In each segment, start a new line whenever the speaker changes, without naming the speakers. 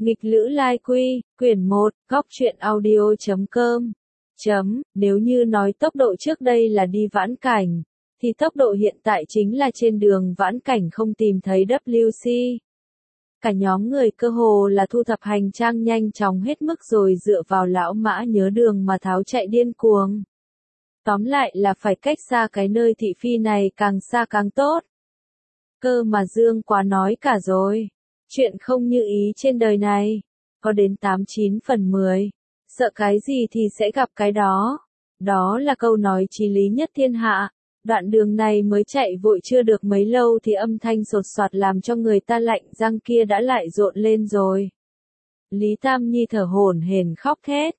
Nghịch Lữ Lai Quy, quyển 1, góc truyện audio.com. Nếu như nói tốc độ trước đây là đi vãn cảnh, thì tốc độ hiện tại chính là trên đường vãn cảnh không tìm thấy WC. Cả nhóm người cơ hồ là thu thập hành trang nhanh chóng hết mức rồi dựa vào lão mã nhớ đường mà tháo chạy điên cuồng. Tóm lại là phải cách xa cái nơi thị phi này càng xa càng tốt. Cơ mà Dương quá nói cả rồi. Chuyện không như ý trên đời này, có đến 89 phần 10. Sợ cái gì thì sẽ gặp cái đó. Đó là câu nói chí lý nhất thiên hạ. Đoạn đường này mới chạy vội chưa được mấy lâu thì âm thanh sột soạt làm cho người ta lạnh răng kia đã lại rộn lên rồi. Lý Tam Nhi thở hổn hển khóc thét.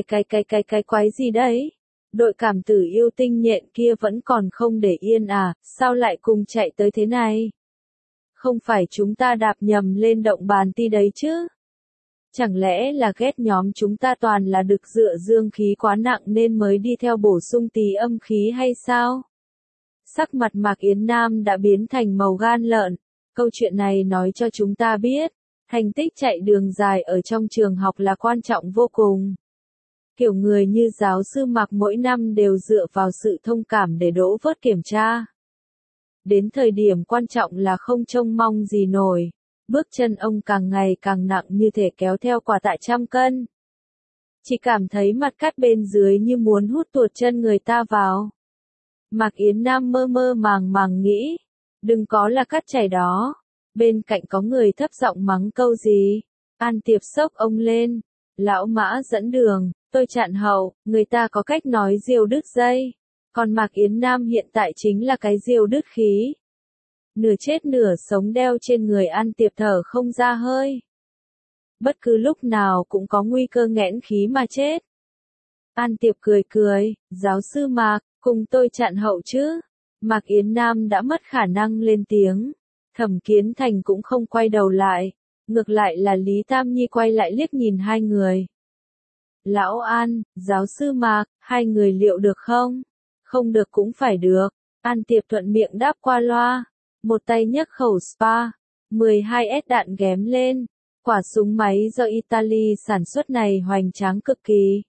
Cái quái gì đấy? Đội cảm tử yêu tinh nhện kia vẫn còn không để yên à, sao lại cùng chạy tới thế này? Không phải chúng ta đạp nhầm lên động bàn ti đấy chứ? Chẳng lẽ là ghét nhóm chúng ta toàn là đực dựa dương khí quá nặng nên mới đi theo bổ sung tí âm khí hay sao? Sắc mặt Mạc Yến Nam đã biến thành màu gan lợn. Câu chuyện này nói cho chúng ta biết, thành tích chạy đường dài ở trong trường học là quan trọng vô cùng. Kiểu người như giáo sư Mạc mỗi năm đều dựa vào sự thông cảm để đỗ vớt kiểm tra. Đến thời điểm quan trọng là không trông mong gì nổi. Bước chân ông càng ngày càng nặng như thể kéo theo quả tạ 100 cân. Chỉ cảm thấy mặt cắt bên dưới như muốn hút tuột chân người ta vào. Mạc Yến Nam mơ mơ màng màng nghĩ. Đừng có là cắt chảy đó. Bên cạnh có người thấp giọng mắng câu gì. An Tiệp xốc ông lên. Lão Mã dẫn đường. Tôi chặn hậu. Người ta có cách nói diều đứt dây. Còn Mạc Yến Nam hiện tại chính là cái diều đứt khí. Nửa chết nửa sống đeo trên người An Tiệp thở không ra hơi. Bất cứ lúc nào cũng có nguy cơ nghẽn khí mà chết. An Tiệp cười, giáo sư Mạc, cùng tôi chặn hậu chứ. Mạc Yến Nam đã mất khả năng lên tiếng. Thẩm Kiến Thành cũng không quay đầu lại. Ngược lại là Lý Tam Nhi quay lại liếc nhìn hai người. Lão An, giáo sư Mạc, hai người liệu được không? Không được cũng phải được. An Tiệp thuận miệng đáp qua loa. Một tay nhấc khẩu spa, 12S đạn ghém lên. Quả súng máy do Italy sản xuất này hoành tráng cực kỳ.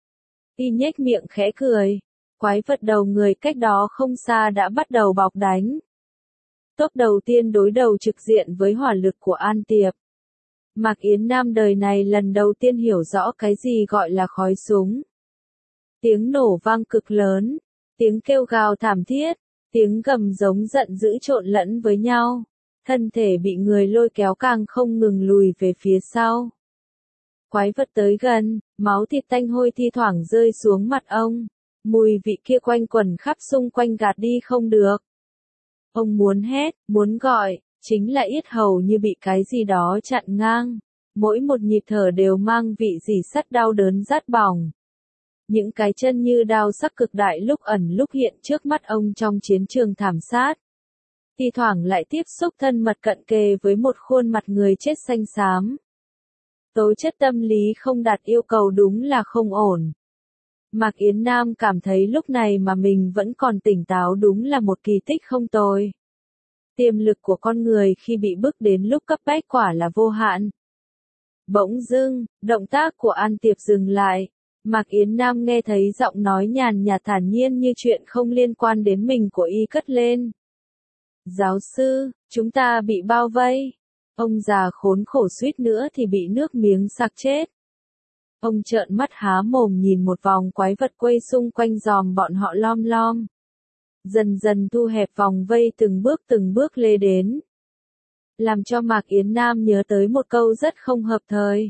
Y nhếch miệng khẽ cười. Quái vật đầu người cách đó không xa đã bắt đầu bọc đánh. Tốc đầu tiên đối đầu trực diện với hỏa lực của An Tiệp. Mạc Yến Nam đời này lần đầu tiên hiểu rõ cái gì gọi là khói súng. Tiếng nổ vang cực lớn, tiếng kêu gào thảm thiết, tiếng gầm giống giận dữ trộn lẫn với nhau. Thân thể bị người lôi kéo càng không ngừng lùi về phía sau. Quái vật tới gần, máu thịt tanh hôi thi thoảng rơi xuống mặt ông. Mùi vị kia quanh quẩn khắp xung quanh gạt đi không được. Ông muốn hét, muốn gọi, chính là yết hầu như bị cái gì đó chặn ngang. Mỗi một nhịp thở đều mang vị rỉ sắt đau đớn rát bỏng. Những cái chân như đao sắc cực đại lúc ẩn lúc hiện trước mắt ông trong chiến trường thảm sát. Thi thoảng lại tiếp xúc thân mật cận kề với một khuôn mặt người chết xanh xám. Tố chất tâm lý không đạt yêu cầu đúng là không ổn. Mạc Yến Nam cảm thấy lúc này mà mình vẫn còn tỉnh táo đúng là một kỳ tích không tồi. Tiềm lực của con người khi bị bức đến lúc cấp bách quả là vô hạn. Bỗng dưng, động tác của An Tiệp dừng lại. Mạc Yến Nam nghe thấy giọng nói nhàn nhạt thản nhiên như chuyện không liên quan đến mình của y cất lên. Giáo sư, chúng ta bị bao vây. Ông già khốn khổ suýt nữa thì bị nước miếng sặc chết. Ông trợn mắt há mồm nhìn một vòng quái vật quay xung quanh giòm bọn họ lom lom. Dần dần thu hẹp vòng vây từng bước lê đến. Làm cho Mạc Yến Nam nhớ tới một câu rất không hợp thời.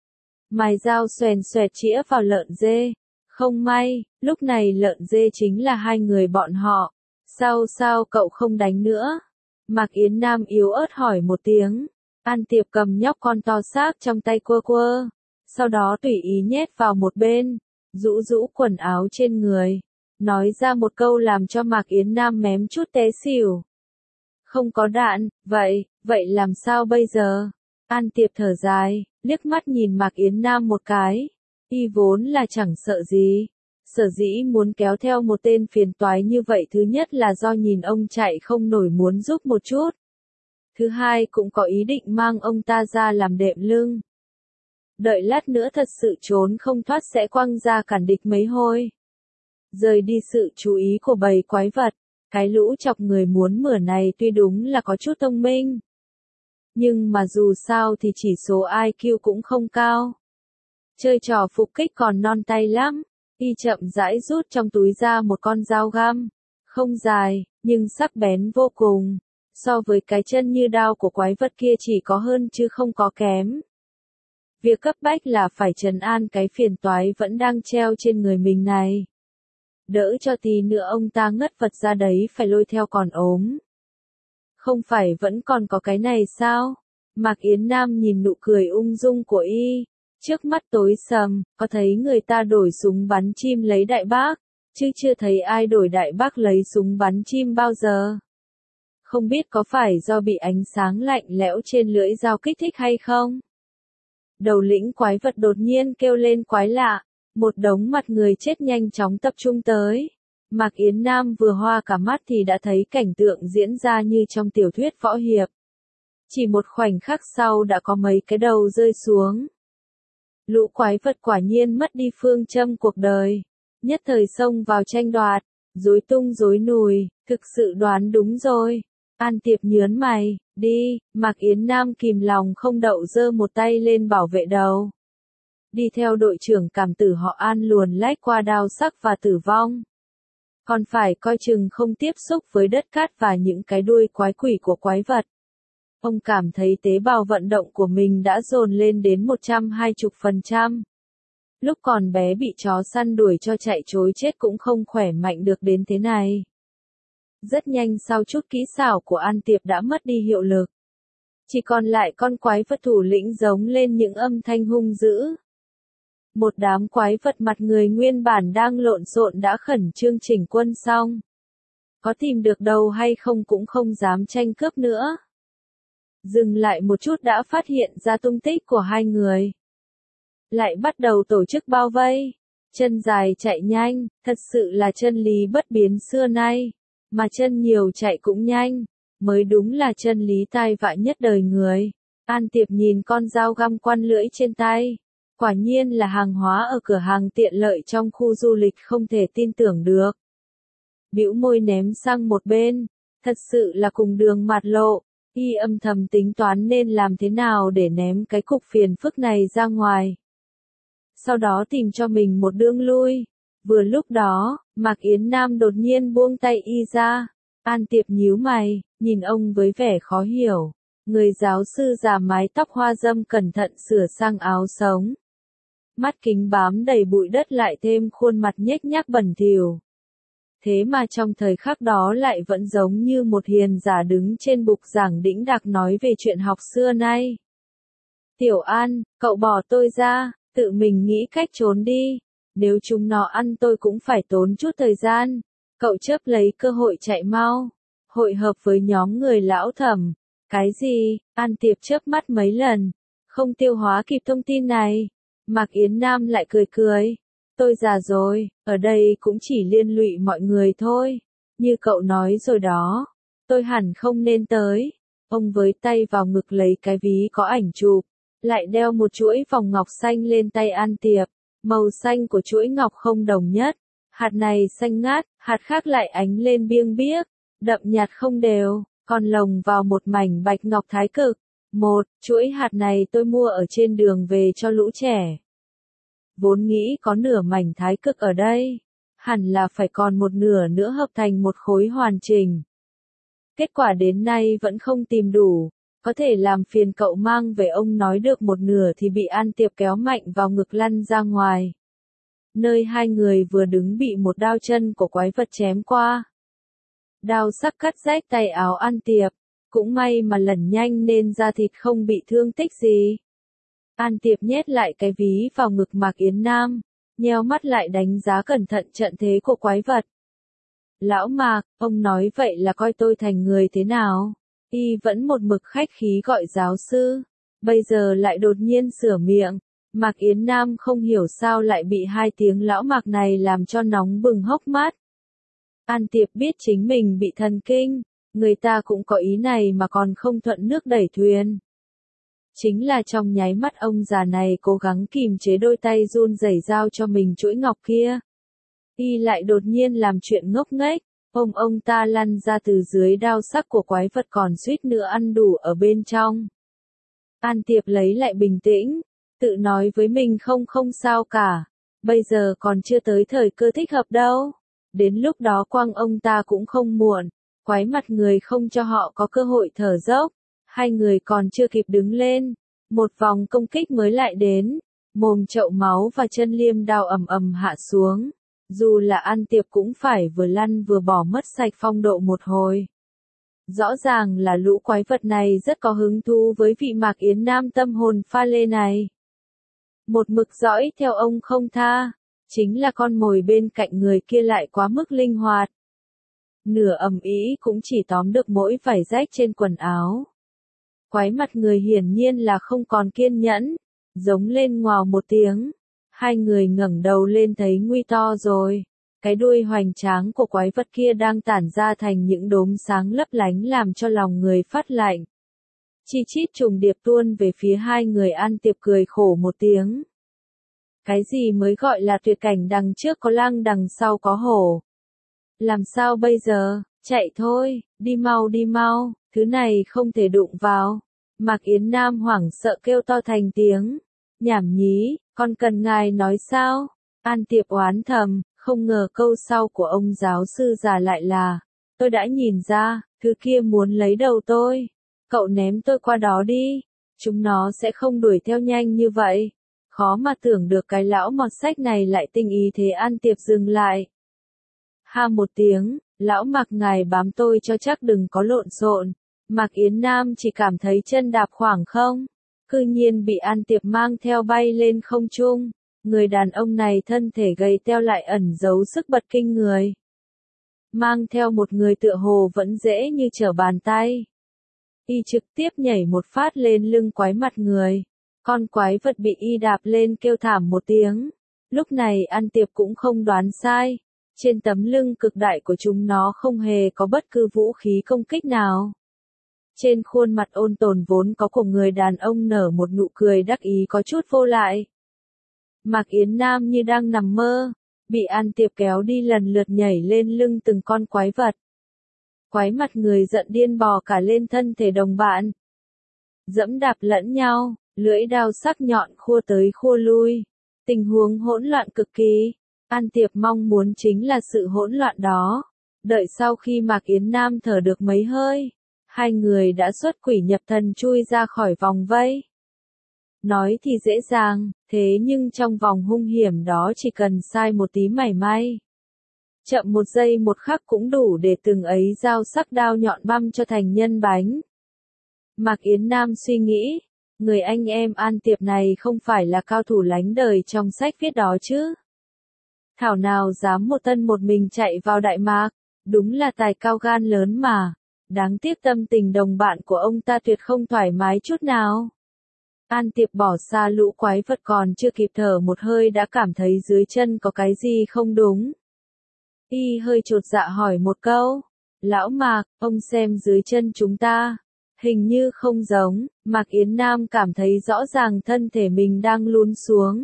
Mài dao xoèn xoẹt chĩa vào lợn dê. Không may, lúc này lợn dê chính là hai người bọn họ. Sao cậu không đánh nữa? Mạc Yến Nam yếu ớt hỏi một tiếng. An Tiệp cầm nhóc con to xác trong tay quơ. Sau đó tùy ý nhét vào một bên. Rũ quần áo trên người. Nói ra một câu làm cho Mạc Yến Nam mém chút té xỉu. Không có đạn, vậy làm sao bây giờ? An Tiệp thở dài, liếc mắt nhìn Mạc Yến Nam một cái. Y vốn là chẳng sợ gì. Sở dĩ muốn kéo theo một tên phiền toái như vậy thứ nhất là do nhìn ông chạy không nổi muốn giúp một chút. Thứ hai cũng có ý định mang ông ta ra làm đệm lưng. Đợi lát nữa thật sự trốn không thoát sẽ quăng ra cản địch mấy hôi. Rời đi sự chú ý của bầy quái vật, cái lũ chọc người muốn mửa này tuy đúng là có chút thông minh. Nhưng mà dù sao thì chỉ số IQ cũng không cao. Chơi trò phục kích còn non tay lắm. Y chậm rãi rút trong túi ra một con dao găm. Không dài, nhưng sắc bén vô cùng. So với cái chân như đao của quái vật kia chỉ có hơn chứ không có kém. Việc cấp bách là phải trấn an cái phiền toái vẫn đang treo trên người mình này. Đỡ cho tí nữa ông ta ngất vật ra đấy phải lôi theo còn ốm. Không phải vẫn còn có cái này sao? Mạc Yến Nam nhìn nụ cười ung dung của y. Trước mắt tối sầm, có thấy người ta đổi súng bắn chim lấy đại bác, chứ chưa thấy ai đổi đại bác lấy súng bắn chim bao giờ. Không biết có phải do bị ánh sáng lạnh lẽo trên lưỡi dao kích thích hay không? Đầu lĩnh quái vật đột nhiên kêu lên quái lạ, một đống mặt người chết nhanh chóng tập trung tới. Mạc Yến Nam vừa hoa cả mắt thì đã thấy cảnh tượng diễn ra như trong tiểu thuyết võ hiệp. Chỉ một khoảnh khắc sau đã có mấy cái đầu rơi xuống. Lũ quái vật quả nhiên mất đi phương châm cuộc đời. Nhất thời xông vào tranh đoạt, rối tung rối nùi, thực sự đoán đúng rồi. An Tiệp nhớn mày, đi, Mạc Yến Nam kìm lòng không đậu giơ một tay lên bảo vệ đầu. Đi theo đội trưởng cảm tử họ An luồn lách qua đao sắc và tử vong. Còn phải coi chừng không tiếp xúc với đất cát và những cái đuôi quái quỷ của quái vật. Ông cảm thấy tế bào vận động của mình đã dồn lên đến 120%. Lúc còn bé bị chó săn đuổi cho chạy trối chết cũng không khỏe mạnh được đến thế này. Rất nhanh sau chút kỹ xảo của An Tiệp đã mất đi hiệu lực. Chỉ còn lại con quái vật thủ lĩnh giống lên những âm thanh hung dữ. Một đám quái vật mặt người nguyên bản đang lộn xộn đã khẩn trương chỉnh quân xong. Có tìm được đâu hay không cũng không dám tranh cướp nữa. Dừng lại một chút đã phát hiện ra tung tích của hai người. Lại bắt đầu tổ chức bao vây. Chân dài chạy nhanh, thật sự là chân lý bất biến xưa nay. Mà chân nhiều chạy cũng nhanh, mới đúng là chân lý tai vạ nhất đời người. An Tiệp nhìn con dao găm quan lưỡi trên tay. Quả nhiên là hàng hóa ở cửa hàng tiện lợi trong khu du lịch không thể tin tưởng được. Bĩu môi ném sang một bên, thật sự là cùng đường mạt lộ. Y âm thầm tính toán nên làm thế nào để ném cái cục phiền phức này ra ngoài. Sau đó tìm cho mình một đường lui. Vừa lúc đó, Mạc Yến Nam đột nhiên buông tay y ra. An Tiệp nhíu mày, nhìn ông với vẻ khó hiểu. Người giáo sư già mái tóc hoa râm cẩn thận sửa sang áo sống. Mắt kính bám đầy bụi đất lại thêm khuôn mặt nhếch nhác bẩn thỉu. Thế mà trong thời khắc đó lại vẫn giống như một hiền giả đứng trên bục giảng đĩnh đạc nói về chuyện học xưa nay. Tiểu An, cậu bỏ tôi ra, tự mình nghĩ cách trốn đi. Nếu chúng nó ăn tôi cũng phải tốn chút thời gian. Cậu chớp lấy cơ hội chạy mau. Hội hợp với nhóm người lão Thẩm. Cái gì? An Tiệp chớp mắt mấy lần. Không tiêu hóa kịp thông tin này. Mạc Yến Nam lại cười cười. Tôi già rồi, ở đây cũng chỉ liên lụy mọi người thôi. Như cậu nói rồi đó. Tôi hẳn không nên tới. Ông với tay vào ngực lấy cái ví có ảnh chụp. Lại đeo một chuỗi vòng ngọc xanh lên tay An Tiệp. Màu xanh của chuỗi ngọc không đồng nhất. Hạt này xanh ngát, hạt khác lại ánh lên biêng biếc. Đậm nhạt không đều, còn lồng vào một mảnh bạch ngọc thái cực. Chuỗi hạt này tôi mua ở trên đường về cho lũ trẻ. Vốn nghĩ có nửa mảnh thái cực ở đây. Hẳn là phải còn một nửa nữa hợp thành một khối hoàn chỉnh. Kết quả đến nay vẫn không tìm đủ. Có thể làm phiền cậu mang về ông nói được một nửa thì bị An Tiệp kéo mạnh vào ngực lăn ra ngoài. Nơi hai người vừa đứng bị một đao chân của quái vật chém qua. Đao sắc cắt rách tay áo An Tiệp. Cũng may mà lẩn nhanh nên da thịt không bị thương tích gì. An Tiệp nhét lại cái ví vào ngực Mạc Yến Nam. Nheo mắt lại đánh giá cẩn thận trận thế của quái vật. Lão Mạc, ông nói vậy là coi tôi thành người thế nào? Y vẫn một mực khách khí gọi giáo sư. Bây giờ lại đột nhiên sửa miệng. Mạc Yến Nam không hiểu sao lại bị hai tiếng lão Mạc này làm cho nóng bừng hốc mắt. An Tiệp biết chính mình bị thần kinh. Người ta cũng có ý này mà còn không thuận nước đẩy thuyền. Chính là trong nháy mắt ông già này cố gắng kìm chế đôi tay run rẩy giao cho mình chuỗi ngọc kia. Y lại đột nhiên làm chuyện ngốc nghếch, ông ta lăn ra từ dưới đao sắc của quái vật còn suýt nữa ăn đủ ở bên trong. An Tiệp lấy lại bình tĩnh, tự nói với mình không sao cả, bây giờ còn chưa tới thời cơ thích hợp đâu. Đến lúc đó quăng ông ta cũng không muộn, quái mặt người không cho họ có cơ hội thở dốc. Hai người còn chưa kịp đứng lên, một vòng công kích mới lại đến, mồm chậu máu và chân liêm đao ầm ầm hạ xuống. Dù là An Tiệp cũng phải vừa lăn vừa bỏ mất sạch phong độ một hồi. Rõ ràng là lũ quái vật này rất có hứng thú với vị Mạc Yến Nam tâm hồn pha lê này. Một mực dõi theo ông không tha, chính là con mồi bên cạnh người kia lại quá mức linh hoạt. Nửa ầm ĩ cũng chỉ tóm được mỗi vải rách trên quần áo. Quái mặt người hiển nhiên là không còn kiên nhẫn, giống lên ngoào một tiếng. Hai người ngẩng đầu lên thấy nguy to rồi. Cái đuôi hoành tráng của quái vật kia đang tản ra thành những đốm sáng lấp lánh làm cho lòng người phát lạnh. Chi chít trùng điệp tuôn về phía hai người. An Tiệp cười khổ một tiếng. Cái gì mới gọi là tuyệt cảnh, đằng trước có lang đằng sau có hổ. Làm sao bây giờ, chạy thôi, đi mau, thứ này không thể đụng vào. Mạc Yến Nam hoảng sợ kêu to thành tiếng. Nhảm nhí, con cần ngài nói sao? An Tiệp oán thầm, không ngờ câu sau của ông giáo sư già lại là, tôi đã nhìn ra, thứ kia muốn lấy đầu tôi. Cậu ném tôi qua đó đi, chúng nó sẽ không đuổi theo nhanh như vậy. Khó mà tưởng được cái lão mọt sách này lại tinh ý thế. An Tiệp dừng lại. Ha một tiếng, lão Mạc ngài bám tôi cho chắc, đừng có lộn xộn. Mạc Yến Nam chỉ cảm thấy chân đạp khoảng không, cư nhiên bị An Tiệp mang theo bay lên không trung. Người đàn ông này thân thể gầy teo lại ẩn giấu sức bật kinh người. Mang theo một người tựa hồ vẫn dễ như trở bàn tay. Y trực tiếp nhảy một phát lên lưng quái mặt người. Con quái vật bị y đạp lên kêu thảm một tiếng. Lúc này An Tiệp cũng không đoán sai. Trên tấm lưng cực đại của chúng nó không hề có bất cứ vũ khí công kích nào. Trên khuôn mặt ôn tồn vốn có của người đàn ông nở một nụ cười đắc ý có chút vô lại. Mạc Yến Nam như đang nằm mơ, bị An Tiệp kéo đi lần lượt nhảy lên lưng từng con quái vật. Quái mặt người giận điên bò cả lên thân thể đồng bạn. Dẫm đạp lẫn nhau, lưỡi đao sắc nhọn khua tới khua lui. Tình huống hỗn loạn cực kỳ. An Tiệp mong muốn chính là sự hỗn loạn đó. Đợi sau khi Mạc Yến Nam thở được mấy hơi, hai người đã xuất quỷ nhập thần chui ra khỏi vòng vây. Nói thì dễ dàng, thế nhưng trong vòng hung hiểm đó chỉ cần sai một tí mảy may. Chậm một giây một khắc cũng đủ để từng ấy dao sắc đao nhọn băm cho thành nhân bánh. Mạc Yến Nam suy nghĩ, người anh em An Tiệp này không phải là cao thủ lánh đời trong sách viết đó chứ. Thảo nào dám một thân một mình chạy vào Đại Mạc, đúng là tài cao gan lớn mà. Đáng tiếc tâm tình đồng bạn của ông ta tuyệt không thoải mái chút nào. An Tiệp bỏ xa lũ quái vật còn chưa kịp thở một hơi đã cảm thấy dưới chân có cái gì không đúng. Y hơi chột dạ hỏi một câu. Lão Mạc, ông xem dưới chân chúng ta. Hình như không giống. Mạc Yến Nam cảm thấy rõ ràng thân thể mình đang lún xuống.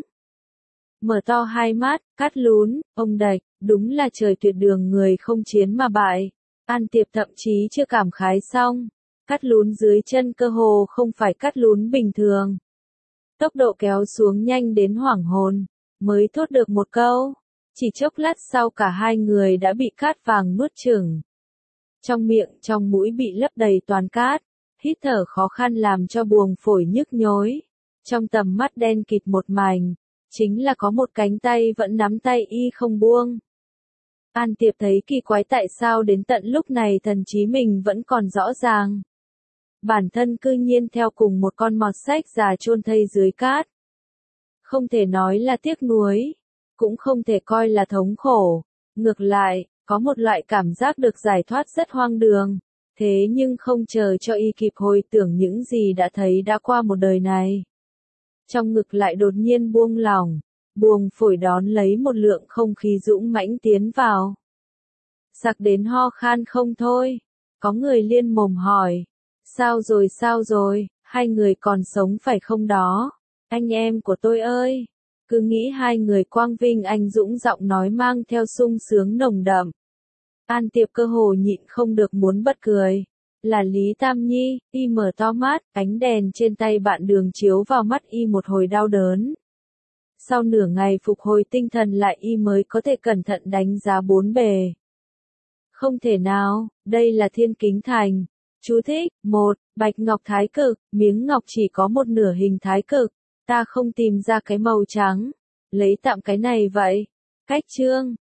Mở to hai mắt, cắt lún, ông đạch, đúng là trời tuyệt đường người không chiến mà bại. An Tiệp thậm chí chưa cảm khái xong. Cắt lún dưới chân cơ hồ không phải cắt lún bình thường. Tốc độ kéo xuống nhanh đến hoảng hồn, mới thốt được một câu. Chỉ chốc lát sau cả hai người đã bị cát vàng nuốt chửng. Trong miệng, trong mũi bị lấp đầy toàn cát, hít thở khó khăn làm cho buồng phổi nhức nhối. Trong tầm mắt đen kịt một mảnh, chính là có một cánh tay vẫn nắm tay y không buông. An Tiệp thấy kỳ quái tại sao đến tận lúc này thần trí mình vẫn còn rõ ràng. Bản thân cư nhiên theo cùng một con mọt sách già chôn thây dưới cát. Không thể nói là tiếc nuối, cũng không thể coi là thống khổ. Ngược lại, có một loại cảm giác được giải thoát rất hoang đường. Thế nhưng không chờ cho y kịp hồi tưởng những gì đã thấy đã qua một đời này. Trong ngực lại đột nhiên buông lỏng, buồng phổi đón lấy một lượng không khí dũng mãnh tiến vào. Sặc đến ho khan không thôi. Có người liên mồm hỏi. Sao rồi? Hai người còn sống phải không đó? Anh em của tôi ơi! Cứ nghĩ hai người quang vinh anh dũng, giọng nói mang theo sung sướng nồng đậm. An Tiệp cơ hồ nhịn không được muốn bật cười. Là Lý Tam Nhi, y mở to mắt, ánh đèn trên tay bạn Đường chiếu vào mắt y một hồi đau đớn. Sau nửa ngày phục hồi tinh thần lại y mới có thể cẩn thận đánh giá bốn bề. Không thể nào, đây là Thiên Kính Thành. Chú thích, 1. Bạch ngọc thái cực, miếng ngọc chỉ có một nửa hình thái cực. Ta không tìm ra cái màu trắng. Lấy tạm cái này vậy. Cách chương.